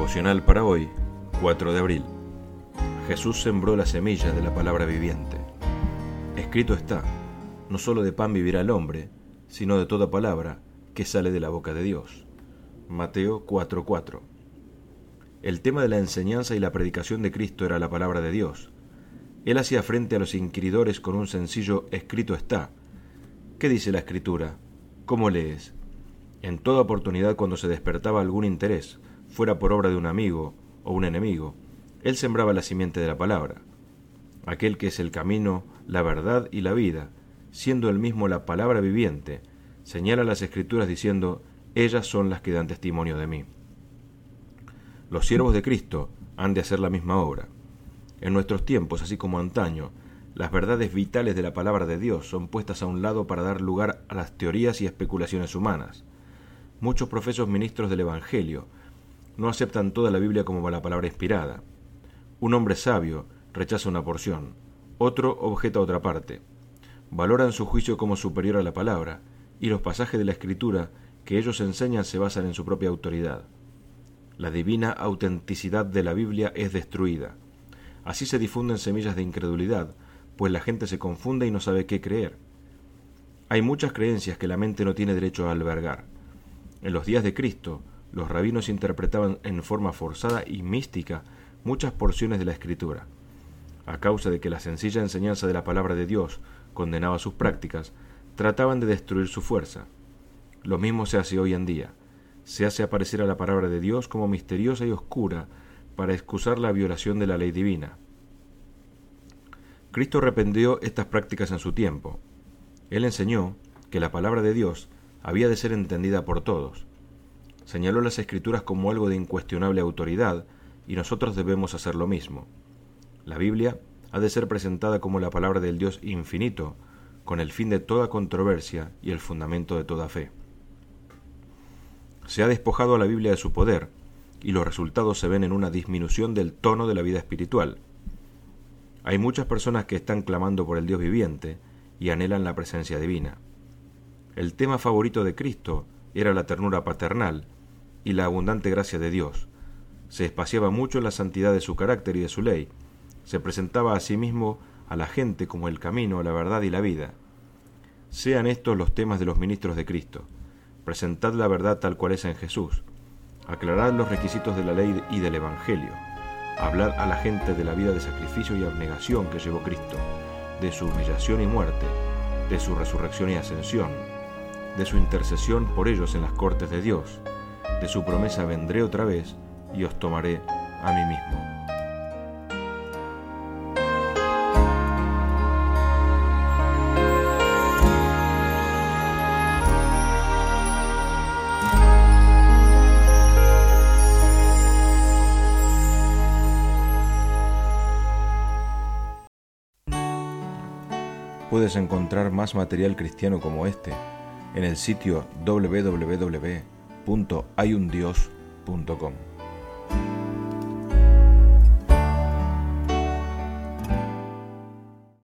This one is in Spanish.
Devocional para hoy, 4 de abril. Jesús sembró la semilla de la palabra viviente. Escrito está, no solo de pan vivirá el hombre, sino de toda palabra que sale de la boca de Dios. Mateo 4:4. El tema de la enseñanza y la predicación de Cristo era la palabra de Dios. Él hacía frente a los inquiridores con un sencillo escrito está. ¿Qué dice la Escritura? ¿Cómo lees? En toda oportunidad, cuando se despertaba algún interés, fuera por obra de un amigo o un enemigo, él sembraba la simiente de la palabra. Aquel que es el camino, la verdad y la vida, siendo él mismo la palabra viviente, señala las Escrituras diciendo, ellas son las que dan testimonio de mí. Los siervos de Cristo han de hacer la misma obra. En nuestros tiempos, así como antaño, las verdades vitales de la palabra de Dios son puestas a un lado para dar lugar a las teorías y especulaciones humanas. Muchos profesos ministros del Evangelio no aceptan toda la Biblia como la palabra inspirada. Un hombre sabio rechaza una porción, otro objeta otra parte. Valoran su juicio como superior a la palabra, y los pasajes de la Escritura que ellos enseñan se basan en su propia autoridad. La divina autenticidad de la Biblia es destruida. Así se difunden semillas de incredulidad, pues la gente se confunde y no sabe qué creer. Hay muchas creencias que la mente no tiene derecho a albergar. En los días de Cristo, los rabinos interpretaban en forma forzada y mística muchas porciones de la Escritura. A causa de que la sencilla enseñanza de la palabra de Dios condenaba sus prácticas, trataban de destruir su fuerza. Lo mismo se hace hoy en día. Se hace aparecer a la palabra de Dios como misteriosa y oscura para excusar la violación de la ley divina. Cristo reprendió estas prácticas en su tiempo. Él enseñó que la palabra de Dios había de ser entendida por todos. Señaló las Escrituras como algo de incuestionable autoridad, y nosotros debemos hacer lo mismo. La Biblia ha de ser presentada como la palabra del Dios infinito, con el fin de toda controversia y el fundamento de toda fe. Se ha despojado a la Biblia de su poder, y los resultados se ven en una disminución del tono de la vida espiritual. Hay muchas personas que están clamando por el Dios viviente y anhelan la presencia divina. El tema favorito de Cristo era la ternura paternal y la abundante gracia de Dios. Se espaciaba mucho en la santidad de su carácter y de su ley. Se presentaba a sí mismo a la gente como el camino, la verdad y la vida. Sean estos los temas de los ministros de Cristo. Presentad la verdad tal cual es en Jesús. Aclarad los requisitos de la ley y del Evangelio. Hablad a la gente de la vida de sacrificio y abnegación que llevó Cristo, de su humillación y muerte, de su resurrección y ascensión, de su intercesión por ellos en las cortes de Dios, de su promesa vendré otra vez y os tomaré a mí mismo. Puedes encontrar más material cristiano como este en el sitio www.hayundios.com.